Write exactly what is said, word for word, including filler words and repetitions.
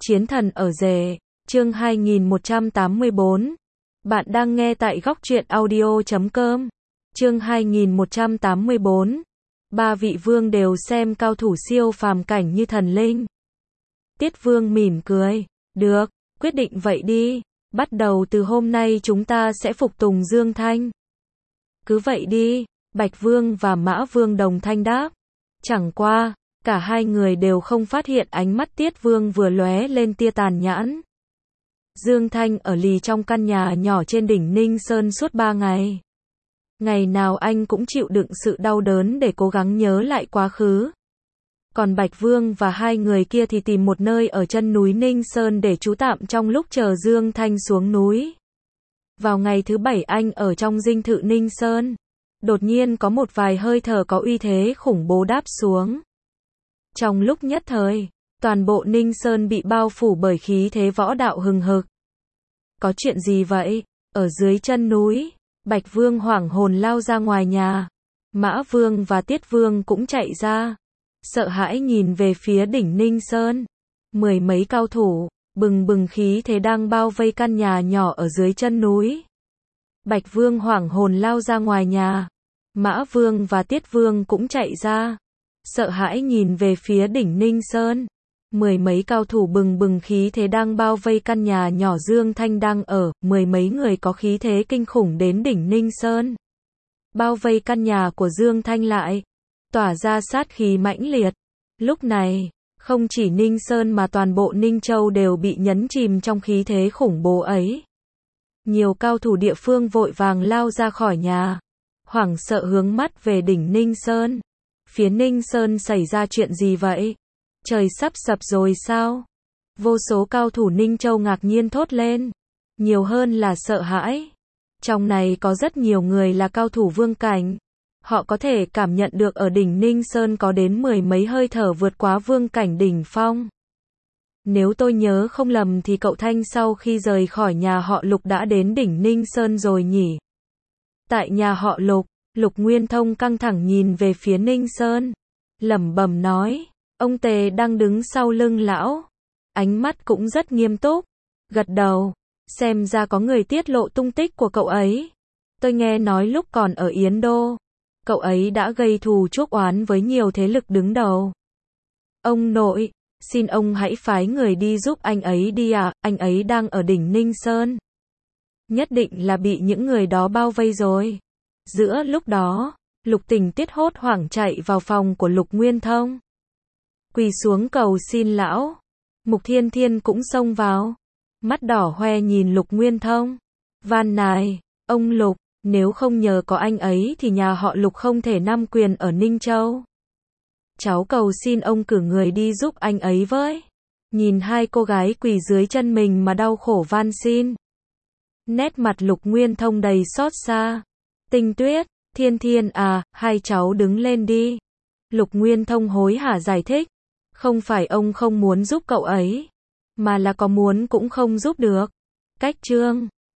Chiến thần ở rể, chương hai nghìn một trăm tám mươi bốn. Bạn đang nghe tại góc truyện audio chấm com. Chương hai nghìn một trăm tám mươi bốn. Ba vị vương đều xem cao thủ siêu phàm cảnh như thần linh. Tiết Vương mỉm cười, được, quyết định vậy đi, bắt đầu từ hôm nay chúng ta sẽ phục tùng Dương Thanh. Cứ vậy đi, Bạch Vương và Mã Vương đồng thanh đáp. Chẳng qua, cả hai người đều không phát hiện ánh mắt Tiết Vương vừa lóe lên tia tàn nhẫn. Dương Thanh ở lì trong căn nhà nhỏ trên đỉnh Ninh Sơn suốt ba ngày. Ngày nào anh cũng chịu đựng sự đau đớn để cố gắng nhớ lại quá khứ. Còn Bạch Vương và hai người kia thì tìm một nơi ở chân núi Ninh Sơn để trú tạm trong lúc chờ Dương Thanh xuống núi. Vào ngày thứ bảy anh ở trong dinh thự Ninh Sơn. Đột nhiên có một vài hơi thở có uy thế khủng bố đáp xuống. Trong lúc nhất thời, toàn bộ Ninh Sơn bị bao phủ bởi khí thế võ đạo hừng hực. Có chuyện gì vậy? Ở dưới chân núi, Bạch Vương hoảng hồn lao ra ngoài nhà. Mã Vương và Tiết Vương cũng chạy ra. Sợ hãi nhìn về phía đỉnh Ninh Sơn. Mười mấy cao thủ, bừng bừng khí thế đang bao vây căn nhà nhỏ ở dưới chân núi. Bạch Vương hoảng hồn lao ra ngoài nhà. Mã Vương và Tiết Vương cũng chạy ra. Sợ hãi nhìn về phía đỉnh Ninh Sơn. Mười mấy cao thủ bừng bừng khí thế đang bao vây căn nhà nhỏ Dương Thanh đang ở. Mười mấy người có khí thế kinh khủng đến đỉnh Ninh Sơn. Bao vây căn nhà của Dương Thanh lại. Tỏa ra sát khí mãnh liệt. Lúc này, không chỉ Ninh Sơn mà toàn bộ Ninh Châu đều bị nhấn chìm trong khí thế khủng bố ấy. Nhiều cao thủ địa phương vội vàng lao ra khỏi nhà. Hoảng sợ hướng mắt về đỉnh Ninh Sơn. Phía Ninh Sơn xảy ra chuyện gì vậy? Trời sắp sập rồi sao? Vô số cao thủ Ninh Châu ngạc nhiên thốt lên. Nhiều hơn là sợ hãi. Trong này có rất nhiều người là cao thủ vương cảnh. Họ có thể cảm nhận được ở đỉnh Ninh Sơn có đến mười mấy hơi thở vượt quá vương cảnh đỉnh phong. Nếu tôi nhớ không lầm thì cậu Thanh sau khi rời khỏi nhà họ Lục đã đến đỉnh Ninh Sơn rồi nhỉ? Tại nhà họ Lục, Lục Nguyên Thông căng thẳng nhìn về phía Ninh Sơn. Lẩm bẩm nói, ông Tề đang đứng sau lưng lão. Ánh mắt cũng rất nghiêm túc. Gật đầu, xem ra có người tiết lộ tung tích của cậu ấy. Tôi nghe nói lúc còn ở Yến Đô, cậu ấy đã gây thù chuốc oán với nhiều thế lực đứng đầu. Ông nội, xin ông hãy phái người đi giúp anh ấy đi à, anh ấy đang ở đỉnh Ninh Sơn. Nhất định là bị những người đó bao vây rồi. Giữa lúc đó, Lục Tình Tiết hốt hoảng chạy vào phòng của Lục Nguyên Thông. Quỳ xuống cầu xin lão. Mục Thiên Thiên cũng xông vào. Mắt đỏ hoe nhìn Lục Nguyên Thông. Van nài, ông Lục, nếu không nhờ có anh ấy thì nhà họ Lục không thể nắm quyền ở Ninh Châu. Cháu cầu xin ông cử người đi giúp anh ấy với. Nhìn hai cô gái quỳ dưới chân mình mà đau khổ van xin. Nét mặt Lục Nguyên Thông đầy xót xa. Tinh Tuyết, Thiên Thiên à, hai cháu đứng lên đi. Lục Nguyên Thông hối hả giải thích. Không phải ông không muốn giúp cậu ấy, mà là có muốn cũng không giúp được. Cách chương